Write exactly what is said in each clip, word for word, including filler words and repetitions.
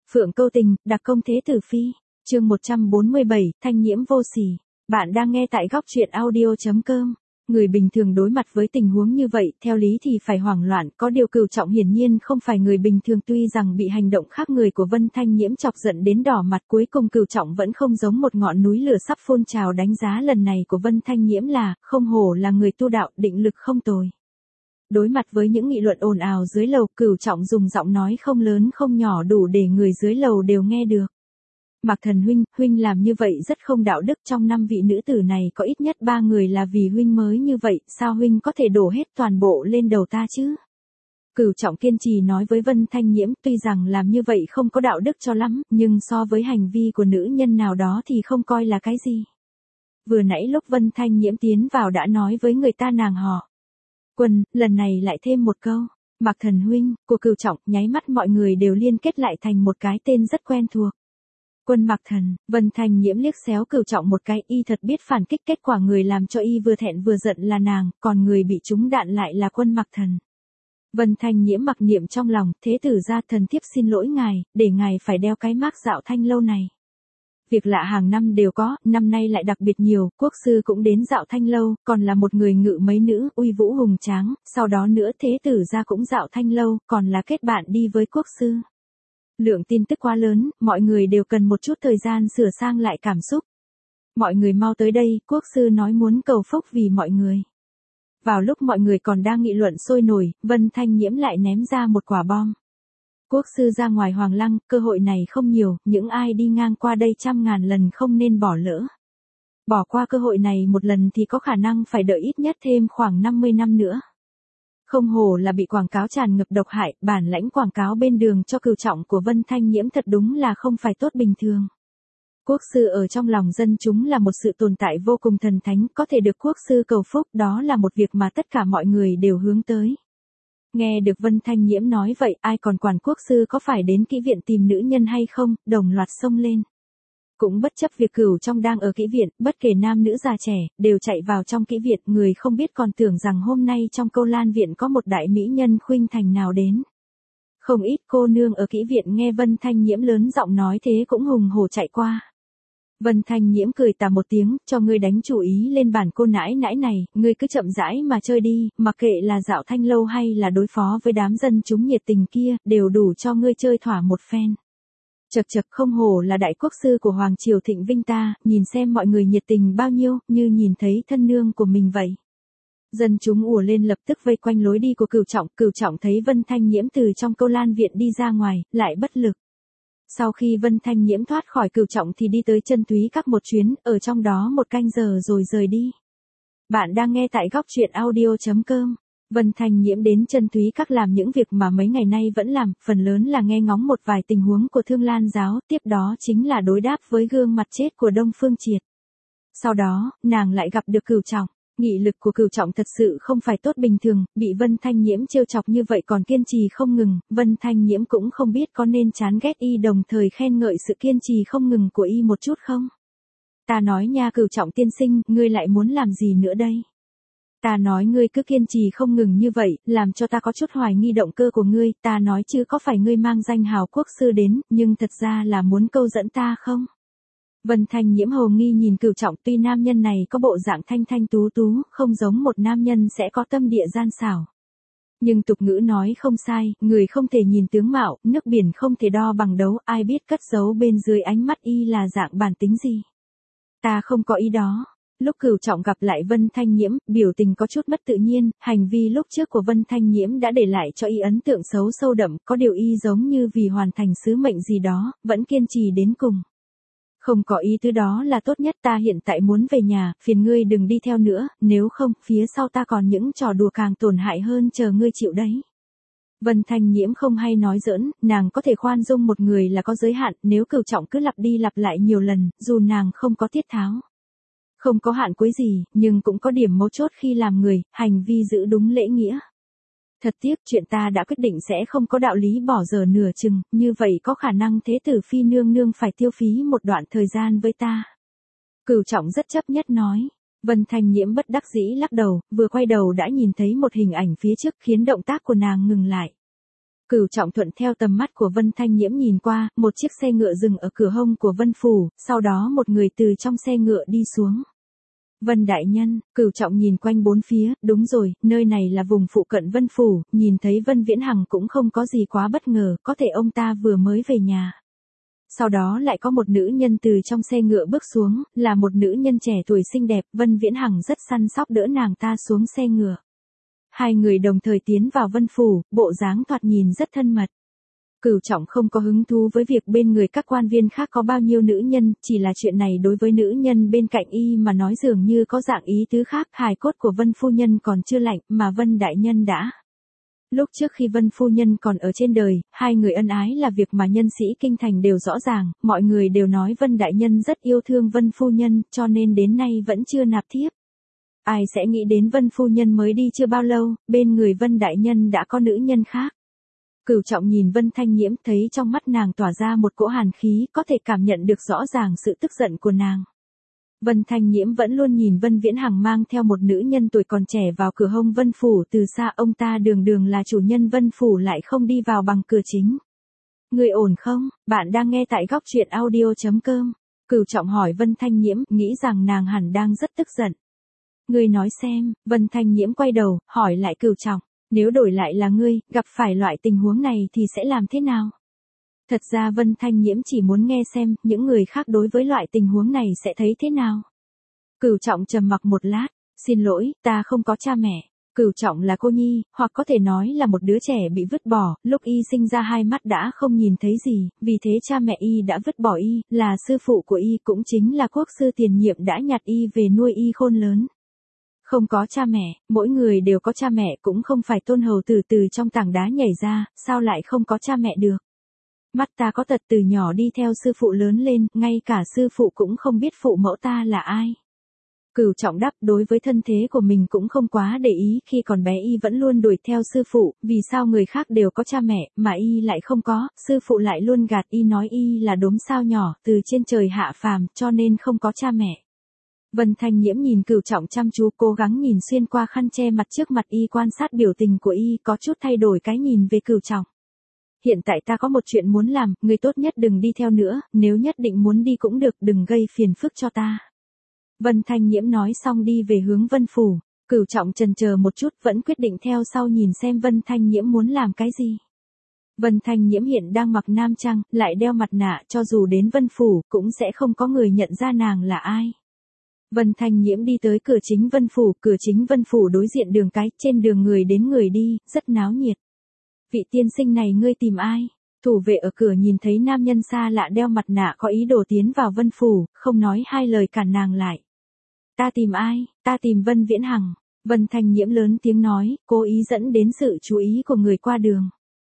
Phượng Câu Tình, đặc công Thế Tử Phi, chương một trăm bốn mươi bảy, Thanh Nhiễm vô sỉ. Bạn đang nghe tại góc truyện audio chấm com. Người bình thường đối mặt với tình huống như vậy, theo lý thì phải hoảng loạn, có điều Cửu Trọng hiển nhiên không phải người bình thường, tuy rằng bị hành động khác người của Vân Thanh Nhiễm chọc giận đến đỏ mặt, cuối cùng Cửu Trọng vẫn không giống một ngọn núi lửa sắp phun trào. Đánh giá lần này của Vân Thanh Nhiễm là, không hổ là người tu đạo, định lực không tồi. Đối mặt với những nghị luận ồn ào dưới lầu, Cửu Trọng dùng giọng nói không lớn không nhỏ đủ để người dưới lầu đều nghe được. Mạc Thần huynh, huynh làm như vậy rất không đạo đức, trong năm vị nữ tử này có ít nhất ba người là vì huynh mới như vậy, sao huynh có thể đổ hết toàn bộ lên đầu ta chứ? Cửu Trọng kiên trì nói với Vân Thanh Nhiễm, tuy rằng làm như vậy không có đạo đức cho lắm, nhưng so với hành vi của nữ nhân nào đó thì không coi là cái gì. Vừa nãy lúc Vân Thanh Nhiễm tiến vào đã nói với người ta nàng họ Quân, lần này lại thêm một câu, Mạc Thần huynh, của Cửu Trọng, nháy mắt mọi người đều liên kết lại thành một cái tên rất quen thuộc. Quân Mạc Thần. Vân Thanh Nhiễm liếc xéo Cửu Trọng một cái, y thật biết phản kích, kết quả người làm cho y vừa thẹn vừa giận là nàng, còn người bị trúng đạn lại là Quân Mạc Thần. Vân Thanh Nhiễm mặc niệm trong lòng, thế tử gia, thần thiếp xin lỗi ngài, để ngài phải đeo cái mác Dạo Thanh lâu này. Việc lạ hàng năm đều có, năm nay lại đặc biệt nhiều, quốc sư cũng đến Dạo Thanh lâu, còn là một người ngự mấy nữ, uy vũ hùng tráng, sau đó nữa thế tử gia cũng Dạo Thanh lâu, còn là kết bạn đi với quốc sư. Lượng tin tức quá lớn, mọi người đều cần một chút thời gian sửa sang lại cảm xúc. Mọi người mau tới đây, quốc sư nói muốn cầu phúc vì mọi người. Vào lúc mọi người còn đang nghị luận sôi nổi, Vân Thanh Nhiễm lại ném ra một quả bom. Quốc sư ra ngoài Hoàng Lăng, cơ hội này không nhiều, những ai đi ngang qua đây trăm ngàn lần không nên bỏ lỡ. Bỏ qua cơ hội này một lần thì có khả năng phải đợi ít nhất thêm khoảng năm mươi năm nữa. Không hổ là bị quảng cáo tràn ngập độc hại, bản lãnh quảng cáo bên đường cho Cửu Trọng của Vân Thanh Nhiễm thật đúng là không phải tốt bình thường. Quốc sư ở trong lòng dân chúng là một sự tồn tại vô cùng thần thánh, có thể được quốc sư cầu phúc, đó là một việc mà tất cả mọi người đều hướng tới. Nghe được Vân Thanh Nhiễm nói vậy, ai còn quản quốc sư có phải đến kỹ viện tìm nữ nhân hay không, đồng loạt xông lên. Cũng bất chấp việc Cửu Trọng đang ở kỹ viện, bất kể nam nữ già trẻ, đều chạy vào trong kỹ viện, người không biết còn tưởng rằng hôm nay trong Câu Lan viện có một đại mỹ nhân khuynh thành nào đến. Không ít cô nương ở kỹ viện nghe Vân Thanh Nhiễm lớn giọng nói thế cũng hùng hổ chạy qua. Vân Thanh Nhiễm cười tà một tiếng, cho ngươi đánh chủ ý lên bản cô nãi nãi này, ngươi cứ chậm rãi mà chơi đi, mặc kệ là Dạo Thanh lâu hay là đối phó với đám dân chúng nhiệt tình kia, đều đủ cho ngươi chơi thỏa một phen. Chật chật, không hổ là đại quốc sư của Hoàng Triều Thịnh Vinh ta, nhìn xem mọi người nhiệt tình bao nhiêu, như nhìn thấy thân nương của mình vậy. Dân chúng ùa lên lập tức vây quanh lối đi của Cửu Trọng, Cửu Trọng thấy Vân Thanh Nhiễm từ trong Câu Lan viện đi ra ngoài, lại bất lực. Sau khi Vân Thanh Nhiễm thoát khỏi Cửu Trọng thì đi tới Chân Thúy Các một chuyến, ở trong đó một canh giờ rồi rời đi. Bạn đang nghe tại góc truyện audio chấm com. Vân Thanh Nhiễm đến Chân Thúy Các làm những việc mà mấy ngày nay vẫn làm, phần lớn là nghe ngóng một vài tình huống của Thương Lan giáo, tiếp đó chính là đối đáp với gương mặt chết của Đông Phương Triệt. Sau đó, nàng lại gặp được Cửu Trọng. Nghị lực của Cửu Trọng thật sự không phải tốt bình thường, bị Vân Thanh Nhiễm trêu chọc như vậy còn kiên trì không ngừng, Vân Thanh Nhiễm cũng không biết có nên chán ghét y đồng thời khen ngợi sự kiên trì không ngừng của y một chút không. Ta nói nha Cửu Trọng tiên sinh, ngươi lại muốn làm gì nữa đây? Ta nói ngươi cứ kiên trì không ngừng như vậy, làm cho ta có chút hoài nghi động cơ của ngươi, ta nói chứ có phải ngươi mang danh hào quốc sư đến, nhưng thật ra là muốn câu dẫn ta không? Vân Thanh Nhiễm hồ nghi nhìn Cửu Trọng, tuy nam nhân này có bộ dạng thanh thanh tú tú, không giống một nam nhân sẽ có tâm địa gian xảo. Nhưng tục ngữ nói không sai, người không thể nhìn tướng mạo, nước biển không thể đo bằng đấu, ai biết cất giấu bên dưới ánh mắt y là dạng bản tính gì. Ta không có ý đó. Lúc Cửu Trọng gặp lại Vân Thanh Nhiễm, biểu tình có chút mất tự nhiên, hành vi lúc trước của Vân Thanh Nhiễm đã để lại cho y ấn tượng xấu sâu đậm, có điều y giống như vì hoàn thành sứ mệnh gì đó, vẫn kiên trì đến cùng. Không có ý tứ đó là tốt nhất, ta hiện tại muốn về nhà, phiền ngươi đừng đi theo nữa, nếu không, phía sau ta còn những trò đùa càng tổn hại hơn chờ ngươi chịu đấy. Vân Thanh Nhiễm không hay nói giỡn, nàng có thể khoan dung một người là có giới hạn, nếu Cửu Trọng cứ lặp đi lặp lại nhiều lần, dù nàng không có tiết tháo. Không có hạn cuối gì, nhưng cũng có điểm mấu chốt khi làm người, hành vi giữ đúng lễ nghĩa. Thật tiếc, chuyện ta đã quyết định sẽ không có đạo lý bỏ dở nửa chừng, như vậy có khả năng Thế Tử Phi nương nương phải tiêu phí một đoạn thời gian với ta. Cửu Trọng rất chấp nhất nói. Vân Thanh Nhiễm bất đắc dĩ lắc đầu, vừa quay đầu đã nhìn thấy một hình ảnh phía trước khiến động tác của nàng ngừng lại. Cửu Trọng thuận theo tầm mắt của Vân Thanh Nhiễm nhìn qua, một chiếc xe ngựa dừng ở cửa hông của Vân Phủ, sau đó một người từ trong xe ngựa đi xuống. Vân đại nhân, Cửu Trọng nhìn quanh bốn phía, đúng rồi, nơi này là vùng phụ cận Vân Phủ, nhìn thấy Vân Viễn Hằng cũng không có gì quá bất ngờ, có thể ông ta vừa mới về nhà. Sau đó lại có một nữ nhân từ trong xe ngựa bước xuống, là một nữ nhân trẻ tuổi xinh đẹp, Vân Viễn Hằng rất săn sóc đỡ nàng ta xuống xe ngựa. Hai người đồng thời tiến vào Vân Phủ, bộ dáng thoạt nhìn rất thân mật. Cửu Trọng không có hứng thú với việc bên người các quan viên khác có bao nhiêu nữ nhân, chỉ là chuyện này đối với nữ nhân bên cạnh y mà nói dường như có dạng ý tứ khác, hài cốt của Vân phu nhân còn chưa lạnh, mà Vân đại nhân đã. Lúc trước khi Vân phu nhân còn ở trên đời, hai người ân ái là việc mà nhân sĩ kinh thành đều rõ ràng, mọi người đều nói Vân đại nhân rất yêu thương Vân phu nhân, cho nên đến nay vẫn chưa nạp thiếp. Ai sẽ nghĩ đến Vân phu nhân mới đi chưa bao lâu, bên người Vân đại nhân đã có nữ nhân khác. Cửu Trọng nhìn Vân Thanh Nhiễm, thấy trong mắt nàng tỏa ra một cỗ hàn khí, có thể cảm nhận được rõ ràng sự tức giận của nàng. Vân Thanh Nhiễm vẫn luôn nhìn Vân Viễn Hằng mang theo một nữ nhân tuổi còn trẻ vào cửa hông Vân Phủ, từ xa ông ta đường đường là chủ nhân Vân Phủ lại không đi vào bằng cửa chính. Người ổn không? Bạn đang nghe tại góc truyện audio chấm com. Cửu Trọng hỏi Vân Thanh Nhiễm, nghĩ rằng nàng hẳn đang rất tức giận. Ngươi nói xem, Vân Thanh Nhiễm quay đầu, hỏi lại Cửu Trọng, nếu đổi lại là ngươi, gặp phải loại tình huống này thì sẽ làm thế nào? Thật ra Vân Thanh Nhiễm chỉ muốn nghe xem, những người khác đối với loại tình huống này sẽ thấy thế nào. Cửu Trọng trầm mặc một lát, xin lỗi, ta không có cha mẹ. Cửu Trọng là cô nhi, hoặc có thể nói là một đứa trẻ bị vứt bỏ, lúc y sinh ra hai mắt đã không nhìn thấy gì, vì thế cha mẹ y đã vứt bỏ y, là sư phụ của y cũng chính là quốc sư tiền nhiệm đã nhặt y về nuôi y khôn lớn. Không có cha mẹ, mỗi người đều có cha mẹ, cũng không phải Tôn hầu tử từ trong tảng đá nhảy ra, sao lại không có cha mẹ được. Mắt ta có tật, từ nhỏ đi theo sư phụ lớn lên, ngay cả sư phụ cũng không biết phụ mẫu ta là ai. Cửu Trọng đáp, đối với thân thế của mình cũng không quá để ý, khi còn bé y vẫn luôn đuổi theo sư phụ, vì sao người khác đều có cha mẹ, mà y lại không có, sư phụ lại luôn gạt y nói y là đốm sao nhỏ, từ trên trời hạ phàm, cho nên không có cha mẹ. Vân Thanh Nhiễm nhìn Cửu Trọng chăm chú, cố gắng nhìn xuyên qua khăn che mặt trước mặt y, quan sát biểu tình của y, có chút thay đổi cái nhìn về Cửu Trọng. Hiện tại ta có một chuyện muốn làm, người tốt nhất đừng đi theo nữa, nếu nhất định muốn đi cũng được, đừng gây phiền phức cho ta. Vân Thanh Nhiễm nói xong đi về hướng Vân Phủ. Cửu Trọng chần chờ một chút, vẫn quyết định theo sau nhìn xem Vân Thanh Nhiễm muốn làm cái gì. Vân Thanh Nhiễm hiện đang mặc nam trang, lại đeo mặt nạ, cho dù đến Vân Phủ, cũng sẽ không có người nhận ra nàng là ai. Vân Thanh Nhiễm đi tới cửa chính Vân Phủ, cửa chính Vân Phủ đối diện đường cái, trên đường người đến người đi, rất náo nhiệt. Vị tiên sinh này ngươi tìm ai? Thủ vệ ở cửa nhìn thấy nam nhân xa lạ đeo mặt nạ có ý đồ tiến vào Vân Phủ, không nói hai lời cản nàng lại. Ta tìm ai? Ta tìm Vân Viễn Hằng. Vân Thanh Nhiễm lớn tiếng nói, cố ý dẫn đến sự chú ý của người qua đường.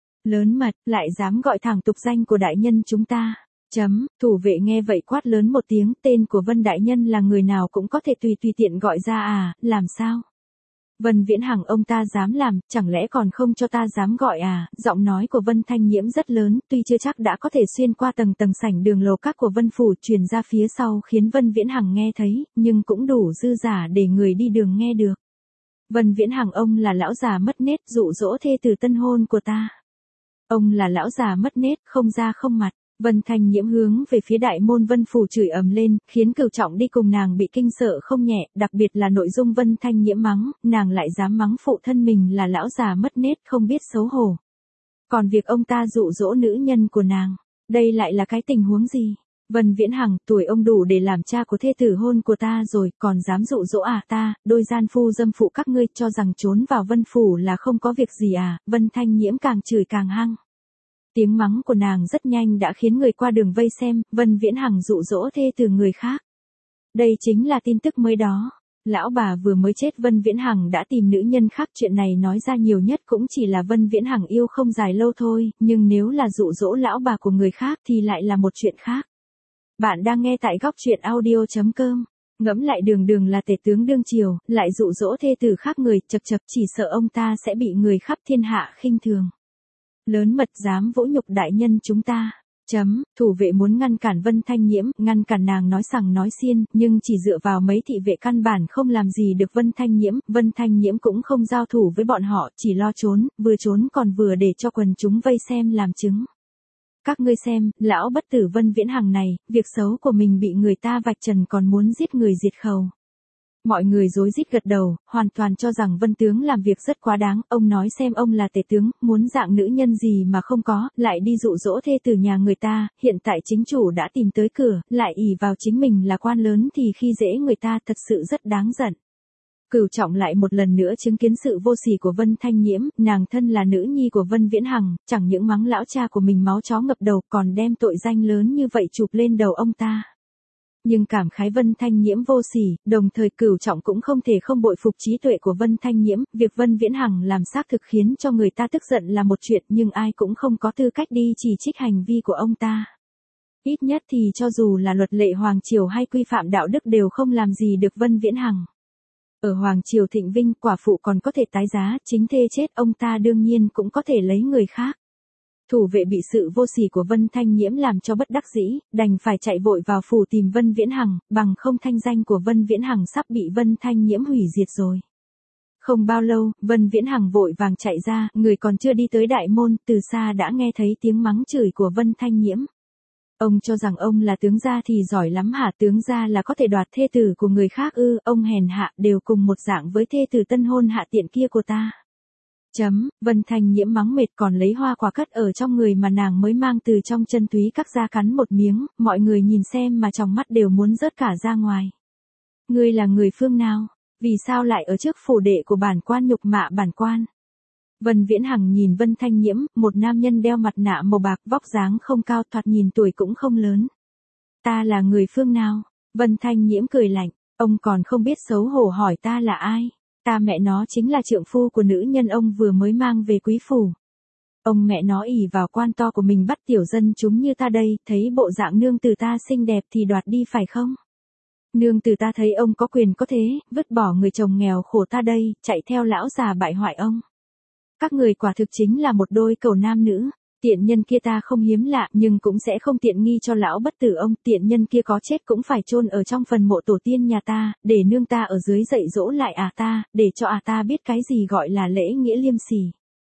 Lớn mật, lại dám gọi thẳng tục danh của đại nhân chúng ta. Chấm, thủ vệ nghe vậy quát lớn một tiếng, tên của Vân đại nhân là người nào cũng có thể tùy tùy tiện gọi ra à, làm sao? Vân Viễn Hằng ông ta dám làm, chẳng lẽ còn không cho ta dám gọi à? Giọng nói của Vân Thanh Nhiễm rất lớn, tuy chưa chắc đã có thể xuyên qua tầng tầng sảnh đường lầu các của Vân Phủ truyền ra phía sau khiến Vân Viễn Hằng nghe thấy, nhưng cũng đủ dư giả để người đi đường nghe được. Vân Viễn Hằng ông là lão già mất nết, dụ dỗ thê từ tân hôn của ta. Ông là lão già mất nết, không da không mặt. Vân Thanh Nhiễm hướng về phía đại môn Vân Phủ chửi ầm lên, khiến Cửu Trọng đi cùng nàng bị kinh sợ không nhẹ, đặc biệt là nội dung Vân Thanh Nhiễm mắng, nàng lại dám mắng phụ thân mình là lão già mất nết không biết xấu hổ. Còn việc ông ta dụ dỗ nữ nhân của nàng, đây lại là cái tình huống gì? Vân Viễn Hằng, tuổi ông đủ để làm cha của thê tử hôn của ta rồi, còn dám dụ dỗ à ta, đôi gian phu dâm phụ các ngươi cho rằng trốn vào Vân Phủ là không có việc gì à? Vân Thanh Nhiễm càng chửi càng hăng. Tiếng mắng của nàng rất nhanh đã khiến người qua đường vây xem, Vân Viễn Hằng dụ dỗ thê từ người khác. Đây chính là tin tức mới đó. Lão bà vừa mới chết Vân Viễn Hằng đã tìm nữ nhân khác, chuyện này nói ra nhiều nhất cũng chỉ là Vân Viễn Hằng yêu không dài lâu thôi, nhưng nếu là dụ dỗ lão bà của người khác thì lại là một chuyện khác. Bạn đang nghe tại góc truyện audio chấm com. Ngẫm lại đường đường là tể tướng đương triều, lại dụ dỗ thê tử khác người, chập chập chỉ sợ ông ta sẽ bị người khắp thiên hạ khinh thường. Lớn mật dám vỗ nhục đại nhân chúng ta. Chấm, thủ vệ muốn ngăn cản Vân Thanh Nhiễm, ngăn cản nàng nói sằng nói xiên, nhưng chỉ dựa vào mấy thị vệ căn bản không làm gì được Vân Thanh Nhiễm, Vân Thanh Nhiễm cũng không giao thủ với bọn họ, chỉ lo trốn, vừa trốn còn vừa để cho quần chúng vây xem làm chứng. Các ngươi xem, lão bất tử Vân Viễn Hằng này, việc xấu của mình bị người ta vạch trần còn muốn giết người diệt khẩu. Mọi người rối rít gật đầu, hoàn toàn cho rằng Vân tướng làm việc rất quá đáng, ông nói xem ông là tể tướng, muốn dạng nữ nhân gì mà không có, lại đi dụ dỗ thê từ nhà người ta, hiện tại chính chủ đã tìm tới cửa, lại ỷ vào chính mình là quan lớn thì khi dễ người ta thật sự rất đáng giận. Cửu Trọng lại một lần nữa chứng kiến sự vô sỉ của Vân Thanh Nhiễm, nàng thân là nữ nhi của Vân Viễn Hằng, chẳng những mắng lão cha của mình máu chó ngập đầu còn đem tội danh lớn như vậy chụp lên đầu ông ta. Nhưng cảm khái Vân Thanh Nhiễm vô sỉ, đồng thời Cửu Trọng cũng không thể không bội phục trí tuệ của Vân Thanh Nhiễm, việc Vân Viễn Hằng làm xác thực khiến cho người ta tức giận là một chuyện nhưng ai cũng không có tư cách đi chỉ trích hành vi của ông ta. Ít nhất thì cho dù là luật lệ Hoàng Triều hay quy phạm đạo đức đều không làm gì được Vân Viễn Hằng. Ở Hoàng Triều thịnh vinh, quả phụ còn có thể tái giá, chính thê chết ông ta đương nhiên cũng có thể lấy người khác. Thủ vệ bị sự vô sỉ của Vân Thanh Nhiễm làm cho bất đắc dĩ, đành phải chạy vội vào phủ tìm Vân Viễn Hằng, bằng không thanh danh của Vân Viễn Hằng sắp bị Vân Thanh Nhiễm hủy diệt rồi. Không bao lâu, Vân Viễn Hằng vội vàng chạy ra, người còn chưa đi tới đại môn, từ xa đã nghe thấy tiếng mắng chửi của Vân Thanh Nhiễm. Ông cho rằng ông là tướng gia thì giỏi lắm hả, tướng gia là có thể đoạt thê tử của người khác ư, ông hèn hạ đều cùng một dạng với thê tử tân hôn hạ tiện kia của ta. Chấm, Vân Thanh Nhiễm mắng mệt còn lấy hoa quả cất ở trong người mà nàng mới mang từ trong chân túy các ra cắn một miếng, mọi người nhìn xem mà trong mắt đều muốn rớt cả ra ngoài. Ngươi là người phương nào? Vì sao lại ở trước phủ đệ của bản quan nhục mạ bản quan? Vân Viễn Hằng nhìn Vân Thanh Nhiễm, một nam nhân đeo mặt nạ màu bạc, vóc dáng không cao, thoạt nhìn tuổi cũng không lớn. Ta là người phương nào? Vân Thanh Nhiễm cười lạnh, ông còn không biết xấu hổ hỏi ta là ai? Ta mẹ nó chính là trượng phu của nữ nhân ông vừa mới mang về quý phủ. Ông mẹ nó ỷ vào quan to của mình bắt tiểu dân chúng như ta đây, thấy bộ dạng nương tử ta xinh đẹp thì đoạt đi phải không? Nương tử ta thấy ông có quyền có thế, vứt bỏ người chồng nghèo khổ ta đây, chạy theo lão già bại hoại ông. Các người quả thực chính là một đôi cầu nam nữ. Tiện nhân kia ta không hiếm lạ nhưng cũng sẽ không tiện nghi cho lão bất tử ông. Tiện nhân kia có chết cũng phải chôn ở trong phần mộ tổ tiên nhà ta, để nương ta ở dưới dạy dỗ lại à ta, để cho à ta biết cái gì gọi là lễ nghĩa liêm sỉ.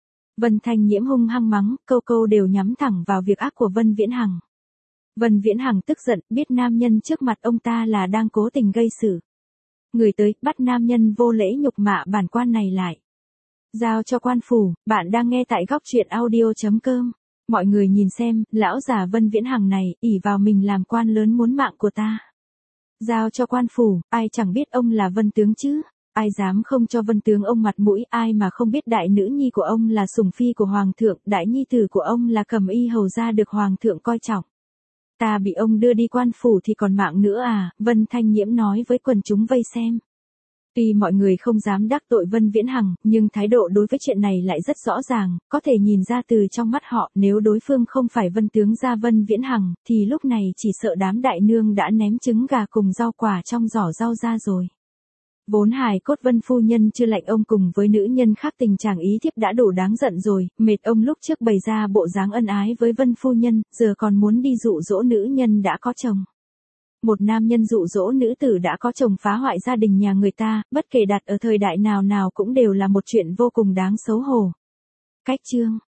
Vân Thanh Nhiễm hung hăng mắng, câu câu đều nhắm thẳng vào việc ác của Vân Viễn Hằng. Vân Viễn Hằng tức giận, biết nam nhân trước mặt ông ta là đang cố tình gây sự. Người tới, bắt nam nhân vô lễ nhục mạ bản quan này lại. Giao cho quan phủ, bạn đang nghe tại góc truyện audio chấm com. Mọi người nhìn xem, lão già Vân Viễn Hằng này, ỷ vào mình làm quan lớn muốn mạng của ta. Giao cho quan phủ, ai chẳng biết ông là Vân tướng chứ, ai dám không cho Vân tướng ông mặt mũi, ai mà không biết đại nữ nhi của ông là sủng phi của hoàng thượng, đại nhi tử của ông là cầm y hầu gia được hoàng thượng coi trọng. Ta bị ông đưa đi quan phủ thì còn mạng nữa à, Vân Thanh Nhiễm nói với quần chúng vây xem. Tuy mọi người không dám đắc tội Vân Viễn Hằng, nhưng thái độ đối với chuyện này lại rất rõ ràng, có thể nhìn ra từ trong mắt họ, nếu đối phương không phải Vân tướng gia Vân Viễn Hằng, thì lúc này chỉ sợ đám đại nương đã ném trứng gà cùng rau quả trong giỏ rau ra rồi. Vốn hài cốt Vân phu nhân chưa lạnh ông cùng với nữ nhân khác tình trạng ý thiếp đã đủ đáng giận rồi, mệt ông lúc trước bày ra bộ dáng ân ái với Vân phu nhân, giờ còn muốn đi dụ dỗ nữ nhân đã có chồng. Một nam nhân dụ dỗ nữ tử đã có chồng phá hoại gia đình nhà người ta, bất kể đặt ở thời đại nào nào cũng đều là một chuyện vô cùng đáng xấu hổ. Cách chương